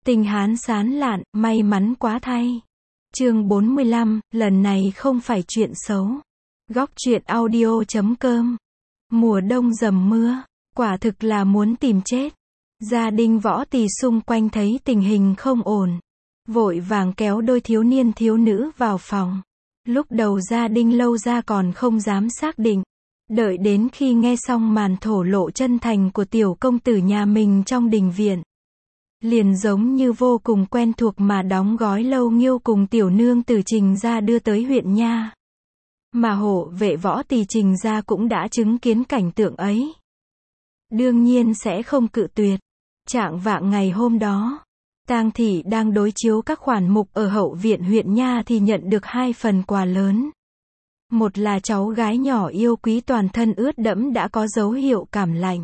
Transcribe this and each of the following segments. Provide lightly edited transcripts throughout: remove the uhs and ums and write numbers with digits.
Tình Hán sán lạn, may mắn quá thay. Chương 45, lần này không phải chuyện xấu. Góc truyện audio.com. Mùa đông dầm mưa, quả thực là muốn tìm chết. Gia đình Võ Tỳ xung quanh thấy tình hình không ổn, vội vàng kéo đôi thiếu niên thiếu nữ vào phòng. Lúc đầu gia đình Lâu Gia còn không dám xác định, đợi đến khi nghe xong màn thổ lộ chân thành của tiểu công tử nhà mình trong đình viện, liền giống như vô cùng quen thuộc mà đóng gói Lâu Nghiêu cùng tiểu nương từ Trình gia đưa tới huyện nha. Mà hộ vệ Võ Tỳ Trình gia cũng đã chứng kiến cảnh tượng ấy, đương nhiên sẽ không cự tuyệt. Trạng vạng ngày hôm đó, Tang thị đang đối chiếu các khoản mục ở hậu viện huyện nha thì nhận được 2 phần quà lớn. Một là cháu gái nhỏ yêu quý toàn thân ướt đẫm đã có dấu hiệu cảm lạnh.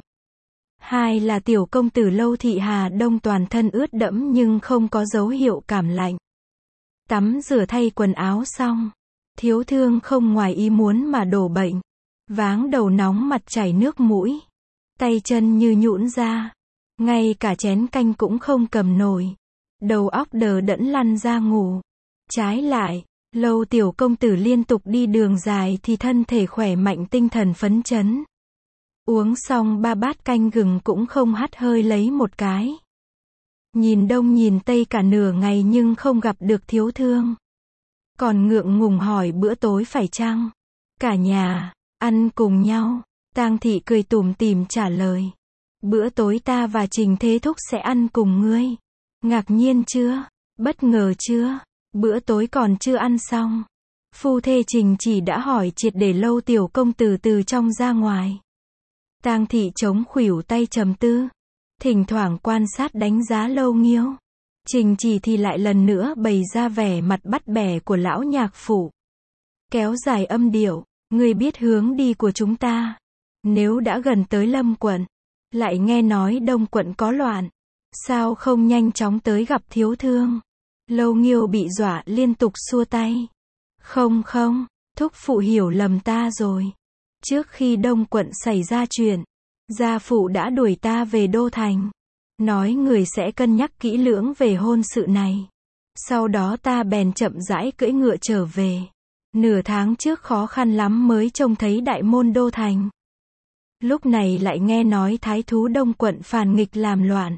2 là tiểu công tử Lâu Thị Hà Đông toàn thân ướt đẫm nhưng không có dấu hiệu cảm lạnh. Tắm rửa thay quần áo xong, thiếu thương không ngoài ý muốn mà đổ bệnh. Váng đầu nóng mặt chảy nước mũi, tay chân như nhũn ra, ngay cả chén canh cũng không cầm nổi. Đầu óc đờ đẫn lăn ra ngủ. Trái lại, Lâu tiểu công tử liên tục đi đường dài thì thân thể khỏe mạnh tinh thần phấn chấn. Uống xong 3 bát canh gừng cũng không hắt hơi lấy một cái. Nhìn đông nhìn tây cả nửa ngày nhưng không gặp được thiếu thương. Còn ngượng ngùng hỏi bữa tối phải chăng? Cả nhà, ăn cùng nhau. Tang thị cười tủm tỉm trả lời. Bữa tối ta và Trình Thế Thúc sẽ ăn cùng ngươi. Ngạc nhiên chưa? Bất ngờ chưa? Bữa tối còn chưa ăn xong. Phu thê Trình chỉ đã hỏi triệt để Lâu tiểu công tử từ trong ra ngoài. Tang thị chống khuỷu tay trầm tư, thỉnh thoảng quan sát đánh giá Lâu Nghiêu. Trình chỉ thì lại lần nữa bày ra vẻ mặt bắt bẻ của lão nhạc phụ. Kéo dài âm điệu, ngươi biết hướng đi của chúng ta. Nếu đã gần tới Lâm quận, lại nghe nói Đông quận có loạn, sao không nhanh chóng tới gặp thiếu thương? Lâu Nghiêu bị dọa liên tục xua tay. Không, thúc phụ hiểu lầm ta rồi. Trước khi Đông quận xảy ra chuyện, gia phụ đã đuổi ta về Đô Thành. Nói người sẽ cân nhắc kỹ lưỡng về hôn sự này. Sau đó ta bèn chậm rãi cưỡi ngựa trở về. Nửa tháng trước khó khăn lắm mới trông thấy đại môn Đô Thành. Lúc này lại nghe nói thái thú Đông quận phàn nghịch làm loạn.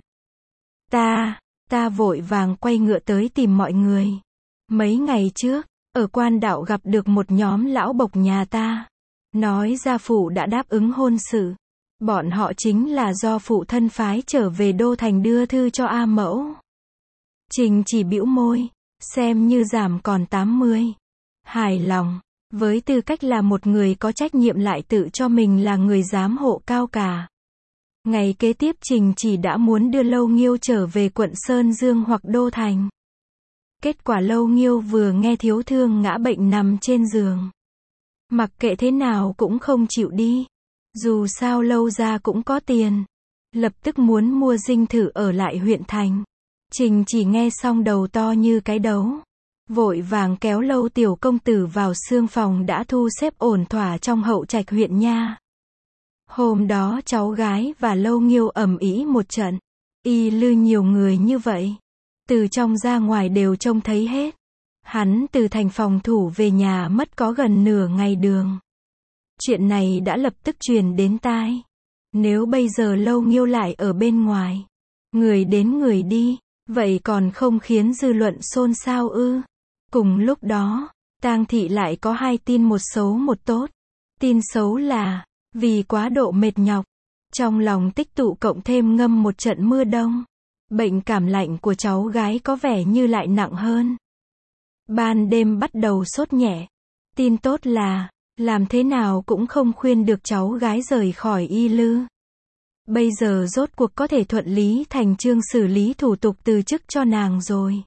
Ta vội vàng quay ngựa tới tìm mọi người. Mấy ngày trước, ở quan đạo gặp được một nhóm lão bộc nhà ta. Nói gia phụ đã đáp ứng hôn sự. Bọn họ chính là do phụ thân phái trở về Đô Thành đưa thư cho A mẫu. Trình chỉ bĩu môi, xem như giảm còn 80. Hài lòng, với tư cách là một người có trách nhiệm lại tự cho mình là người giám hộ cao cả. Ngày kế tiếp Trình chỉ đã muốn đưa Lâu Nghiêu trở về quận Sơn Dương hoặc Đô Thành. Kết quả Lâu Nghiêu vừa nghe thiếu thương ngã bệnh nằm trên giường. Mặc kệ thế nào cũng không chịu đi. Dù sao Lâu gia cũng có tiền. Lập tức muốn mua dinh thự ở lại huyện thành. Trình chỉ nghe xong đầu to như cái đấu. Vội vàng kéo Lâu tiểu công tử vào xương phòng đã thu xếp ổn thỏa trong hậu trạch huyện nha. Hôm đó cháu gái và Lâu Nghiêu ầm ĩ một trận. Y lư nhiều người như vậy, từ trong ra ngoài đều trông thấy hết. Hắn từ thành phòng thủ về nhà mất có gần nửa ngày đường. Chuyện này đã lập tức truyền đến tai. Nếu bây giờ Lâu Nghiêu lại ở bên ngoài, người đến người đi, vậy còn không khiến dư luận xôn xao ư? Cùng lúc đó, Tang thị lại có 2 tin, một xấu một tốt. Tin xấu là, vì quá độ mệt nhọc, trong lòng tích tụ cộng thêm ngâm một trận mưa đông, bệnh cảm lạnh của cháu gái có vẻ như lại nặng hơn. Ban đêm bắt đầu sốt nhẹ. Tin tốt là, làm thế nào cũng không khuyên được cháu gái rời khỏi y lư. Bây giờ rốt cuộc có thể thuận lý thành chương xử lý thủ tục từ chức cho nàng rồi.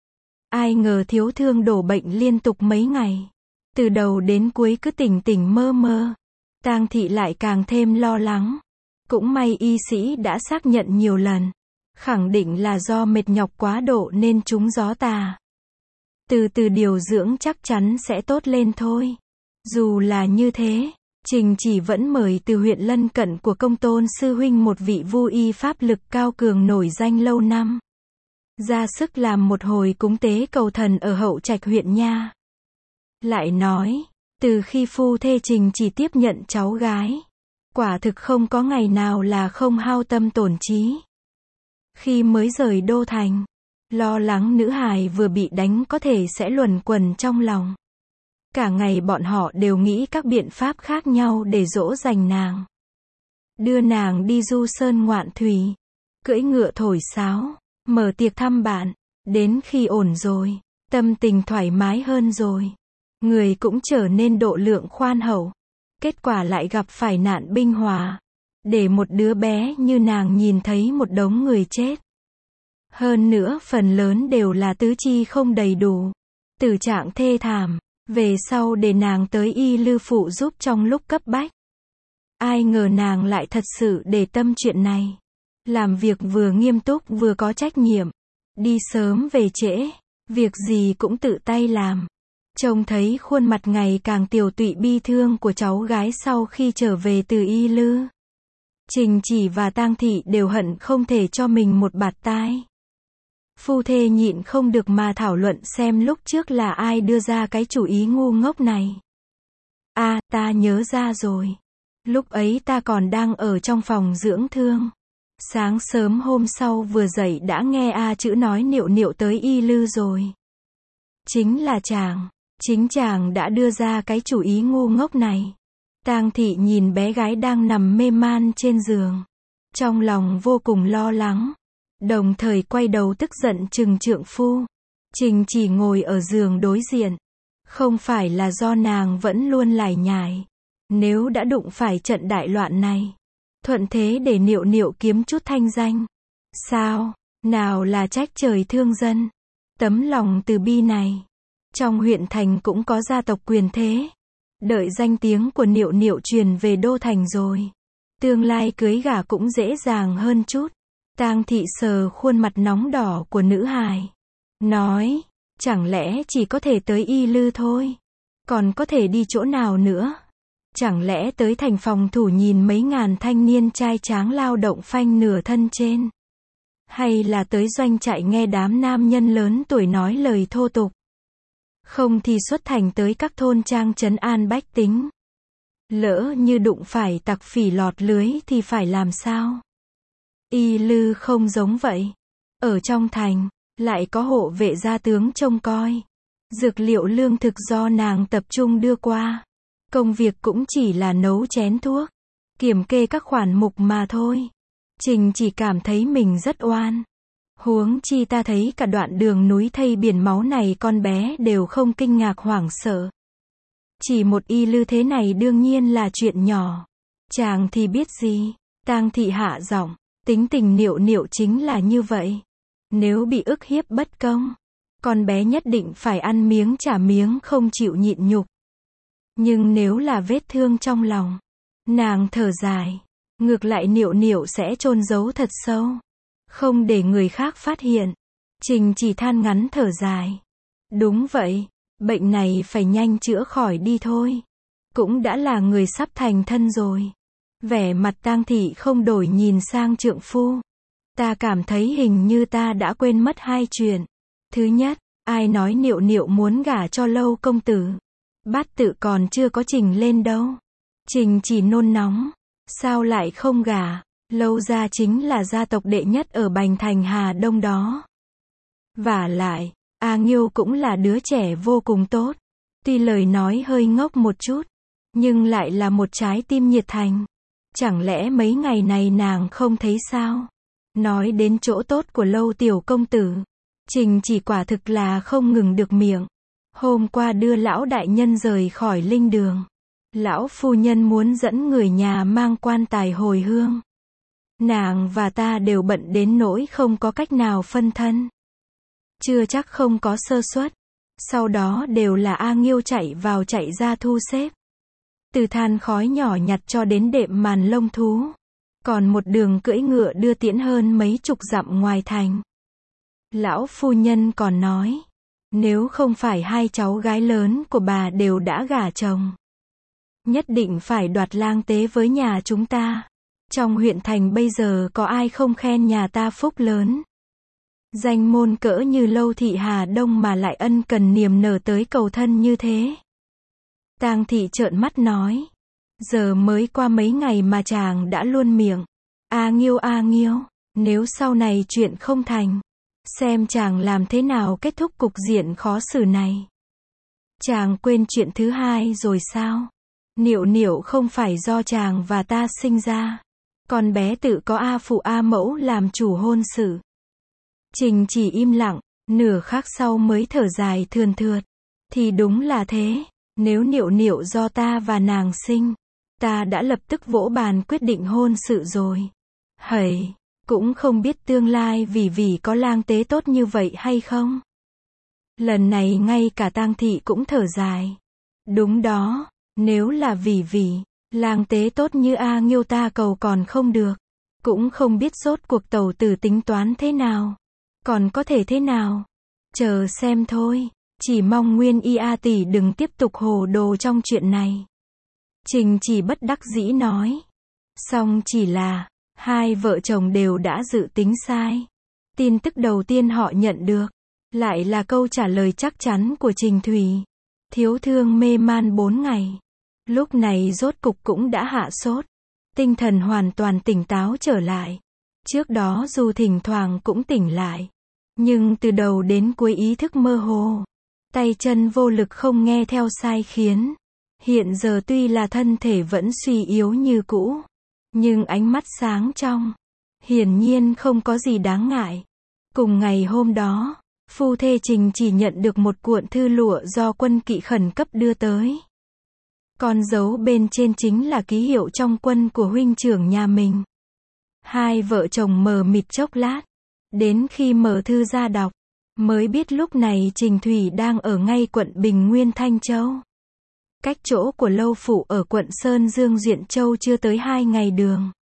Ai ngờ thiếu thương đổ bệnh liên tục mấy ngày. Từ đầu đến cuối cứ tỉnh tỉnh mơ mơ. Tang thị lại càng thêm lo lắng. Cũng may y sĩ đã xác nhận nhiều lần. Khẳng định là do mệt nhọc quá độ nên trúng gió tà. Từ từ điều dưỡng chắc chắn sẽ tốt lên thôi. Dù là như thế, Trình chỉ vẫn mời từ huyện lân cận của công tôn sư huynh một vị vu y pháp lực cao cường nổi danh lâu năm. ra sức làm một hồi cúng tế cầu thần ở Hậu Trạch huyện nha. Lại nói, từ khi phu thê Trình chỉ tiếp nhận cháu gái, quả thực không có ngày nào là không hao tâm tổn trí. Khi mới rời đô thành, lo lắng nữ hài vừa bị đánh có thể sẽ luẩn quẩn trong lòng. Cả ngày bọn họ đều nghĩ các biện pháp khác nhau để dỗ dành nàng. Đưa nàng đi du sơn ngoạn thủy, cưỡi ngựa thổi sáo, mở tiệc thăm bạn, đến khi ổn rồi, tâm tình thoải mái hơn rồi, người cũng trở nên độ lượng khoan hậu. Kết quả lại gặp phải nạn binh hỏa, để một đứa bé như nàng nhìn thấy một đống người chết. Hơn nữa phần lớn đều là tứ chi không đầy đủ, tử trạng thê thảm, về sau để nàng tới y lư phụ giúp trong lúc cấp bách. Ai ngờ nàng lại thật sự để tâm chuyện này. Làm việc vừa nghiêm túc vừa có trách nhiệm, đi sớm về trễ, việc gì cũng tự tay làm. Trông thấy khuôn mặt ngày càng tiều tụy bi thương của cháu gái sau khi trở về từ y lư. Trình Chỉ và Tang Thị đều hận không thể cho mình một bạt tai. Phu thê nhịn không được mà thảo luận xem lúc trước là ai đưa ra cái chủ ý ngu ngốc này. Ta nhớ ra rồi. Lúc ấy ta còn đang ở trong phòng dưỡng thương. Sáng sớm hôm sau vừa dậy đã nghe A Chữ nói Niệu Niệu tới y lư rồi. Chính là chính chàng đã đưa ra cái chủ ý ngu ngốc này. Tang Thị nhìn bé gái đang nằm mê man trên giường, trong lòng vô cùng lo lắng, đồng thời quay đầu tức giận trừng trượng phu. Trình Chỉ ngồi ở giường đối diện, không phải là do nàng vẫn luôn lải nhải, nếu đã đụng phải trận đại loạn này, thuận thế để Niệu Niệu kiếm chút thanh danh. Sao, nào là trách trời thương dân, tấm lòng từ bi này. Trong huyện thành cũng có gia tộc quyền thế. Đợi danh tiếng của Niệu Niệu truyền về đô thành rồi, tương lai cưới gả cũng dễ dàng hơn chút. Tang Thị sờ khuôn mặt nóng đỏ của nữ hài, nói, chẳng lẽ chỉ có thể tới y lư thôi? Còn có thể đi chỗ nào nữa? Chẳng lẽ tới thành phòng thủ nhìn mấy ngàn thanh niên trai tráng lao động phanh nửa thân trên? Hay là tới doanh trại nghe đám nam nhân lớn tuổi nói lời thô tục? Không thì xuất thành tới các thôn trang trấn an bách tính. Lỡ như đụng phải tặc phỉ lọt lưới thì phải làm sao? Y lư không giống vậy. Ở trong thành, lại có hộ vệ gia tướng trông coi. Dược liệu lương thực do nàng tập trung đưa qua. Công việc cũng chỉ là nấu chén thuốc, kiểm kê các khoản mục mà thôi. Trình chỉ cảm thấy mình rất oan. Huống chi ta thấy cả đoạn đường núi thây biển máu này con bé đều không kinh ngạc hoảng sợ. Chỉ một y lư thế này đương nhiên là chuyện nhỏ. Chàng thì biết gì? Tang Thị hạ giọng, tính tình Niệu Niệu chính là như vậy. Nếu bị ức hiếp bất công, con bé nhất định phải ăn miếng trả miếng không chịu nhịn nhục. Nhưng nếu là vết thương trong lòng, nàng thở dài, ngược lại Niệu Niệu sẽ chôn giấu thật sâu, không để người khác phát hiện. Trình chỉ than ngắn thở dài. Đúng vậy, bệnh này phải nhanh chữa khỏi đi thôi. Cũng đã là người sắp thành thân rồi. Vẻ mặt Tang Thị không đổi nhìn sang trượng phu. Ta cảm thấy hình như ta đã quên mất hai chuyện. Thứ nhất, ai nói Niệu Niệu muốn gả cho Lâu công tử? Bát tự còn chưa có trình lên đâu. Trình chỉ nôn nóng. Sao lại không gả? Lâu gia chính là gia tộc đệ nhất ở Bành Thành Hà Đông đó. Vả lại, A Nghiêu cũng là đứa trẻ vô cùng tốt. Tuy lời nói hơi ngốc một chút, nhưng lại là một trái tim nhiệt thành. Chẳng lẽ mấy ngày này nàng không thấy sao? Nói đến chỗ tốt của Lâu tiểu công tử, Trình chỉ quả thực là không ngừng được miệng. Hôm qua đưa lão đại nhân rời khỏi linh đường, lão phu nhân muốn dẫn người nhà mang quan tài hồi hương. Nàng và ta đều bận đến nỗi không có cách nào phân thân. Chưa chắc không có sơ suất. Sau đó đều là A Nghiêu chạy vào chạy ra thu xếp. Từ than khói nhỏ nhặt cho đến đệm màn lông thú. Còn một đường cưỡi ngựa đưa tiễn hơn mấy chục dặm ngoài thành. Lão phu nhân còn nói, nếu không phải hai cháu gái lớn của bà đều đã gả chồng, nhất định phải đoạt lang tế với nhà chúng ta. Trong huyện thành bây giờ có ai không khen nhà ta phúc lớn. Danh môn cỡ như Lâu Thị Hà Đông mà lại ân cần niềm nở tới cầu thân như thế. Tang thị trợn mắt nói. Giờ mới qua mấy ngày mà chàng đã luôn miệng. A Nghiêu, nếu sau này chuyện không thành, xem chàng làm thế nào kết thúc cục diện khó xử này. Chàng quên chuyện thứ hai rồi sao? Niệu Niệu không phải do chàng và ta sinh ra. Con bé tự có A phụ A mẫu làm chủ hôn sự. Trình chỉ im lặng, nửa khắc sau mới thở dài thườn thượt. Thì đúng là thế, nếu Niệu Niệu do ta và nàng sinh, ta đã lập tức vỗ bàn quyết định hôn sự rồi. Hẩy, cũng không biết tương lai vì có lang tế tốt như vậy hay không. Lần này ngay cả Tang thị cũng thở dài. Đúng đó, nếu là vì lang tế tốt như A Nghiêu ta cầu còn không được. Cũng không biết rốt cuộc tẩu tử tính toán thế nào. Còn có thể thế nào? Chờ xem thôi. Chỉ mong Nguyên Y A tỷ đừng tiếp tục hồ đồ trong chuyện này. Trình chỉ bất đắc dĩ nói. Song chỉ là, hai vợ chồng đều đã dự tính sai. Tin tức đầu tiên họ nhận được, lại là câu trả lời chắc chắn của Trình Thủy. Thiếu thương mê man 4 ngày. Lúc này rốt cục cũng đã hạ sốt. Tinh thần hoàn toàn tỉnh táo trở lại. Trước đó dù thỉnh thoảng cũng tỉnh lại. Nhưng từ đầu đến cuối ý thức mơ hồ. Tay chân vô lực không nghe theo sai khiến. Hiện giờ tuy là thân thể vẫn suy yếu như cũ. Nhưng ánh mắt sáng trong. Hiển nhiên không có gì đáng ngại. Cùng ngày hôm đó, phu thê Trình chỉ nhận được một cuộn thư lụa do quân kỵ khẩn cấp đưa tới. Con dấu bên trên chính là ký hiệu trong quân của huynh trưởng nhà mình. Hai vợ chồng mờ mịt chốc lát. Đến khi mở thư ra đọc, mới biết lúc này Trình Thủy đang ở ngay quận Bình Nguyên Thanh Châu. Cách chỗ của Lâu Phụ ở quận Sơn Dương Duyện Châu chưa tới 2 ngày đường.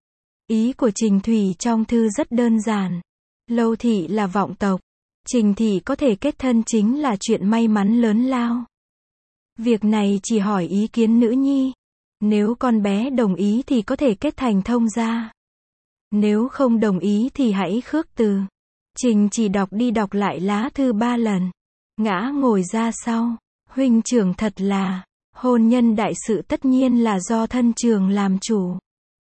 Ý của Trình Thủy trong thư rất đơn giản. Lâu thị là vọng tộc. Trình thị có thể kết thân chính là chuyện may mắn lớn lao. Việc này chỉ hỏi ý kiến nữ nhi. Nếu con bé đồng ý thì có thể kết thành thông gia. Nếu không đồng ý thì hãy khước từ. Trình chỉ đọc đi đọc lại lá thư 3 lần. Ngã ngồi ra sau. Huynh trưởng thật là, hôn nhân đại sự tất nhiên là do thân trưởng làm chủ.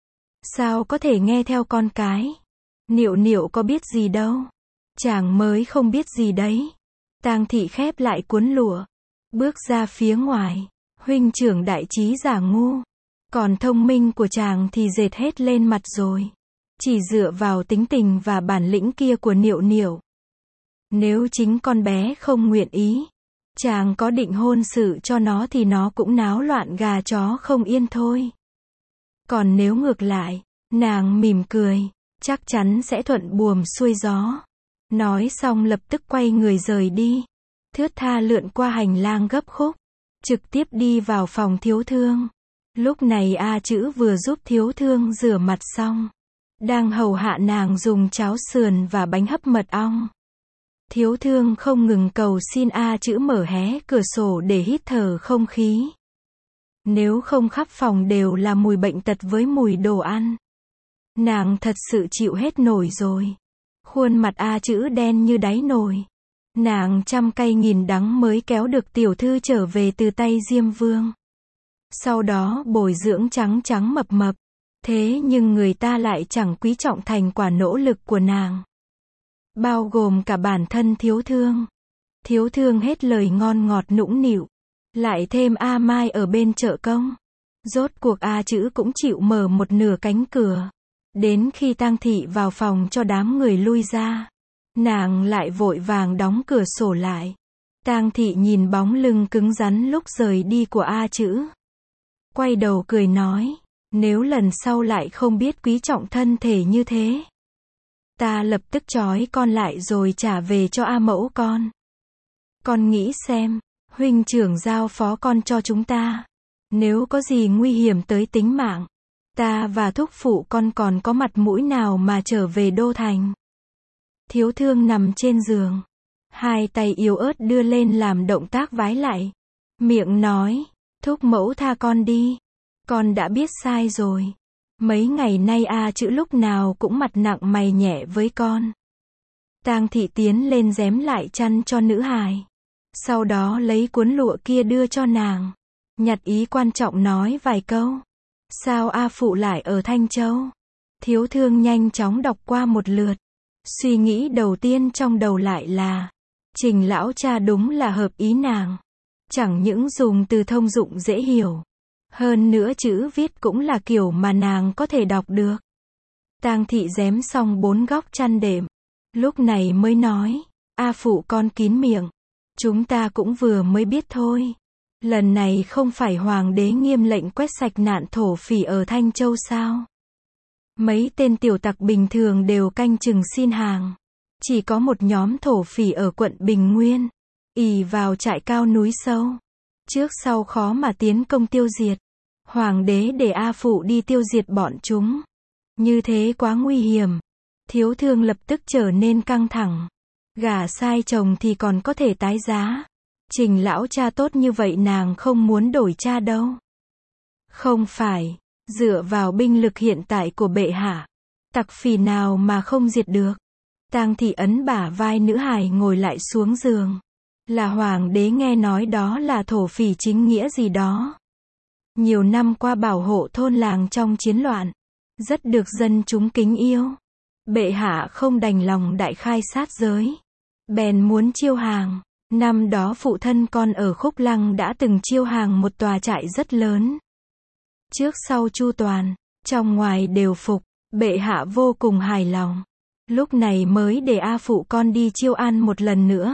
Sao có thể nghe theo con cái? Niệu Niệu có biết gì đâu. Chàng mới không biết gì đấy. Tang thị khép lại cuốn lụa. Bước ra phía ngoài. Huynh trưởng đại trí giả ngu. Còn thông minh của chàng thì dệt hết lên mặt rồi. Chỉ dựa vào tính tình và bản lĩnh kia của Niệu Niệu. Nếu chính con bé không nguyện ý, chàng có định hôn sự cho nó thì nó cũng náo loạn gà chó không yên thôi. Còn nếu ngược lại, nàng mỉm cười, chắc chắn sẽ thuận buồm xuôi gió. Nói xong lập tức quay người rời đi. Thướt tha lượn qua hành lang gấp khúc, trực tiếp đi vào phòng thiếu thương. Lúc này A Chữ vừa giúp thiếu thương rửa mặt xong, đang hầu hạ nàng dùng cháo sườn và bánh hấp mật ong. Thiếu thương không ngừng cầu xin A Chữ mở hé cửa sổ để hít thở không khí. Nếu không khắp phòng đều là mùi bệnh tật với mùi đồ ăn. Nàng thật sự chịu hết nổi rồi. Khuôn mặt A Chữ đen như đáy nồi. Nàng trăm cay nghìn đắng mới kéo được tiểu thư trở về từ tay Diêm Vương. Sau đó bồi dưỡng trắng trắng mập mập. Thế nhưng người ta lại chẳng quý trọng thành quả nỗ lực của nàng. Bao gồm cả bản thân thiếu thương. Thiếu thương hết lời ngon ngọt nũng nịu. Lại thêm A Mai ở bên trợ công. Rốt cuộc A Chữ cũng chịu mở một nửa cánh cửa. Đến khi Tang thị vào phòng cho đám người lui ra, nàng lại vội vàng đóng cửa sổ lại. Tang thị nhìn bóng lưng cứng rắn lúc rời đi của A Chữ. Quay đầu cười nói, nếu lần sau lại không biết quý trọng thân thể như thế, ta lập tức trói con lại rồi trả về cho A mẫu con. Con nghĩ xem, huynh trưởng giao phó con cho chúng ta. Nếu có gì nguy hiểm tới tính mạng, ta và thúc phụ con còn có mặt mũi nào mà trở về đô thành. Thiếu thương nằm trên giường. Hai tay yếu ớt đưa lên làm động tác vái lại. Miệng nói, thúc mẫu tha con đi. Con đã biết sai rồi. Mấy ngày nay A Chữ lúc nào cũng mặt nặng mày nhẹ với con. Tang thị tiến lên giém lại chăn cho nữ hài. Sau đó lấy cuốn lụa kia đưa cho nàng. Nhặt ý quan trọng nói vài câu. Sao A Phụ lại ở Thanh Châu? Thiếu thương nhanh chóng đọc qua một lượt. Suy nghĩ đầu tiên trong đầu lại là, Trình lão cha đúng là hợp ý nàng. Chẳng những dùng từ thông dụng dễ hiểu. Hơn nữa chữ viết cũng là kiểu mà nàng có thể đọc được. Tang thị giém xong 4 góc chăn đệm. Lúc này mới nói, A Phụ con kín miệng. Chúng ta cũng vừa mới biết thôi. Lần này không phải hoàng đế nghiêm lệnh quét sạch nạn thổ phỉ ở Thanh Châu sao? Mấy tên tiểu tặc bình thường đều canh chừng xin hàng. Chỉ có một nhóm thổ phỉ ở quận Bình Nguyên. Ỷ vào trại cao núi sâu. Trước sau khó mà tiến công tiêu diệt. Hoàng đế để A Phụ đi tiêu diệt bọn chúng. Như thế quá nguy hiểm. Thiếu thương lập tức trở nên căng thẳng. Gả sai chồng thì còn có thể tái giá. Trình lão cha tốt như vậy nàng không muốn đổi cha đâu. Không phải, dựa vào binh lực hiện tại của bệ hạ, tặc phỉ nào mà không diệt được. Tang thị ấn bả vai nữ hài ngồi lại xuống giường. Là hoàng đế nghe nói đó là thổ phỉ chính nghĩa gì đó. Nhiều năm qua bảo hộ thôn làng trong chiến loạn. Rất được dân chúng kính yêu. Bệ hạ không đành lòng đại khai sát giới. Bèn muốn chiêu hàng. Năm đó phụ thân con ở Khúc Lăng đã từng chiêu hàng một tòa trại rất lớn. Trước sau chu toàn, trong ngoài đều phục, bệ hạ vô cùng hài lòng. Lúc này mới để A Phụ con đi chiêu an một lần nữa.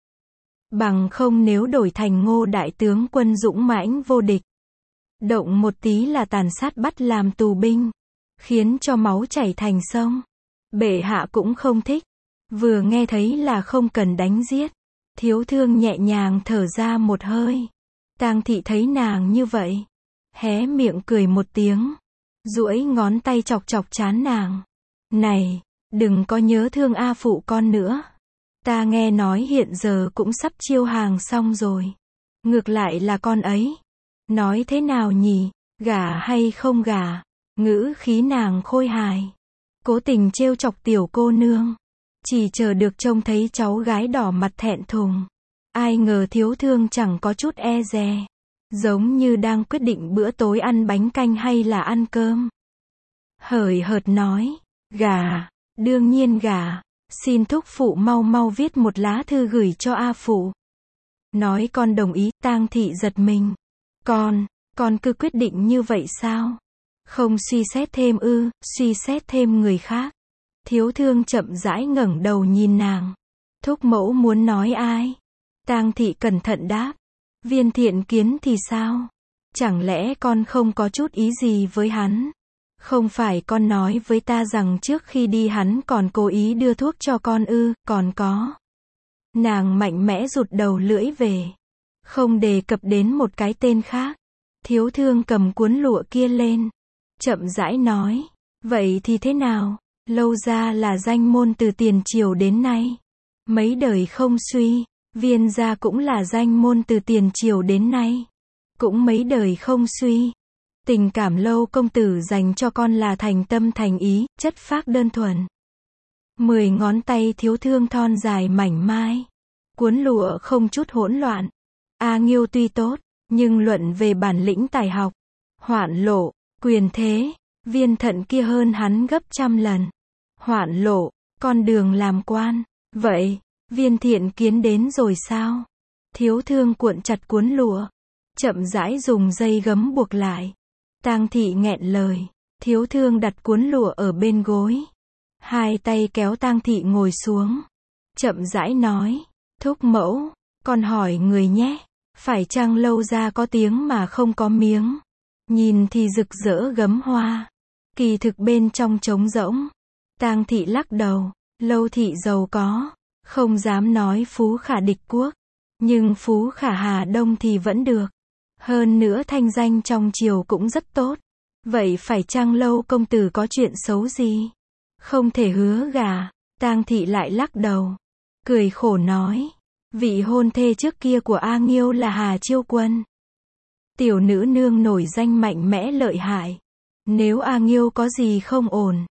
Bằng không nếu đổi thành Ngô đại tướng quân dũng mãnh vô địch. Động một tí là tàn sát bắt làm tù binh. Khiến cho máu chảy thành sông. Bệ hạ cũng không thích. Vừa nghe thấy là không cần đánh giết. Thiếu thương nhẹ nhàng thở ra một hơi. Tang thị thấy nàng như vậy. Hé miệng cười một tiếng. Duỗi ngón tay chọc chọc trán nàng. Này, đừng có nhớ thương A Phụ con nữa. Ta nghe nói hiện giờ cũng sắp chiêu hàng xong rồi. Ngược lại là con ấy. Nói thế nào nhỉ, gả hay không gả? Ngữ khí nàng khôi hài. Cố tình trêu chọc tiểu cô nương. Chỉ chờ được trông thấy cháu gái đỏ mặt thẹn thùng. Ai ngờ thiếu thương chẳng có chút e dè. Giống như đang quyết định bữa tối ăn bánh canh hay là ăn cơm. Hời hợt nói, gả, đương nhiên gả. Xin thúc phụ mau mau viết một lá thư gửi cho A Phụ. Nói con đồng ý. Tang thị giật mình. Con cứ quyết định như vậy sao? Không suy xét thêm ư? Suy xét thêm người khác. Thiếu thương chậm rãi ngẩng đầu nhìn nàng. Thúc mẫu muốn nói ai? Tang thị cẩn thận đáp. Viên Thiện Kiến thì sao? Chẳng lẽ con không có chút ý gì với hắn? Không phải con nói với ta rằng trước khi đi hắn còn cố ý đưa thuốc cho con ư? Còn có. Nàng mạnh mẽ rụt đầu lưỡi về. Không đề cập đến một cái tên khác. Thiếu thương cầm cuốn lụa kia lên. Chậm rãi nói. Vậy thì thế nào? Lâu gia là danh môn từ tiền triều đến nay. Mấy đời không suy. Viên gia cũng là danh môn từ tiền triều đến nay. Cũng mấy đời không suy. Tình cảm Lâu công tử dành cho con là thành tâm thành ý, chất phác đơn thuần. 10 ngón tay thiếu thương thon dài mảnh mai. Cuốn lụa không chút hỗn loạn. A Nghiêu tuy tốt, nhưng luận về bản lĩnh tài học, Hoạn Lộ, quyền thế, Viên Thận kia hơn hắn gấp trăm lần. Hoạn Lộ, con đường làm quan. Vậy, Viên Thiện Kiến đến rồi sao? Thiếu thương cuộn chặt cuốn lụa. Chậm rãi dùng dây gấm buộc lại. Tang thị nghẹn lời. Thiếu thương đặt cuốn lụa ở bên gối. Hai tay kéo Tang thị ngồi xuống. Chậm rãi nói. Thúc mẫu, con hỏi người nhé. Phải chăng Lâu gia có tiếng mà không có miếng? Nhìn thì rực rỡ gấm hoa. Kỳ thực bên trong trống rỗng. Tang thị lắc đầu. Lâu thị giàu có. Không dám nói phú khả địch quốc. Nhưng phú khả Hà Đông thì vẫn được. Hơn nữa thanh danh trong triều cũng rất tốt. Vậy phải chăng Lâu công tử có chuyện xấu gì? Không thể hứa gả. Tang thị lại lắc đầu. Cười khổ nói. Vị hôn thê trước kia của A Nghiêu là Hà Chiêu Quân. Tiểu nữ nương nổi danh mạnh mẽ lợi hại. Nếu A Nghiêu có gì không ổn,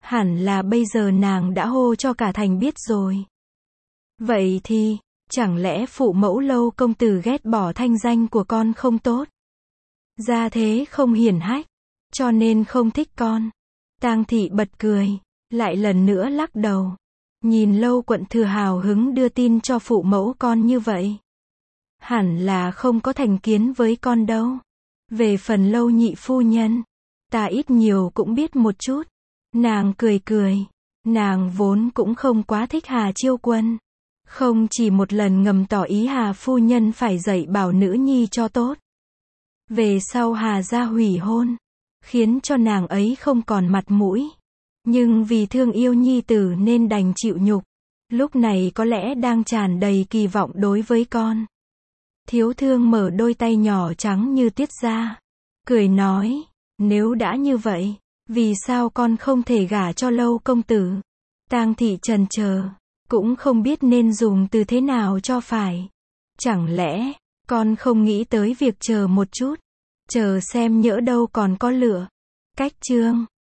Hẳn là bây giờ nàng đã hô cho cả thành biết rồi. Vậy thì, chẳng lẽ phụ mẫu Lâu công tử ghét bỏ thanh danh của con không tốt? Gia thế không hiển hách, cho nên không thích con. Tang thị bật cười, lại lần nữa lắc đầu. Nhìn Lâu quận thừa hào hứng đưa tin cho phụ mẫu con như vậy. Hẳn là không có thành kiến với con đâu. Về phần Lâu nhị phu nhân, ta ít nhiều cũng biết một chút. Nàng cười cười. Nàng vốn cũng không quá thích Hà Chiêu Quân. Không chỉ một lần ngầm tỏ ý Hà phu nhân phải dạy bảo nữ nhi cho tốt. Về sau Hà gia hủy hôn, khiến cho nàng ấy không còn mặt mũi. Nhưng vì thương yêu nhi tử nên đành chịu nhục. Lúc này có lẽ đang tràn đầy kỳ vọng đối với con. Thiếu thương mở đôi tay nhỏ trắng như tuyết ra. Cười nói, nếu đã như vậy, vì sao con không thể gả cho Lâu công tử? Tang thị chần chờ, cũng không biết nên dùng từ thế nào cho phải. Chẳng lẽ, con không nghĩ tới việc chờ một chút? Chờ xem nhỡ đâu còn có lựa. Cách chương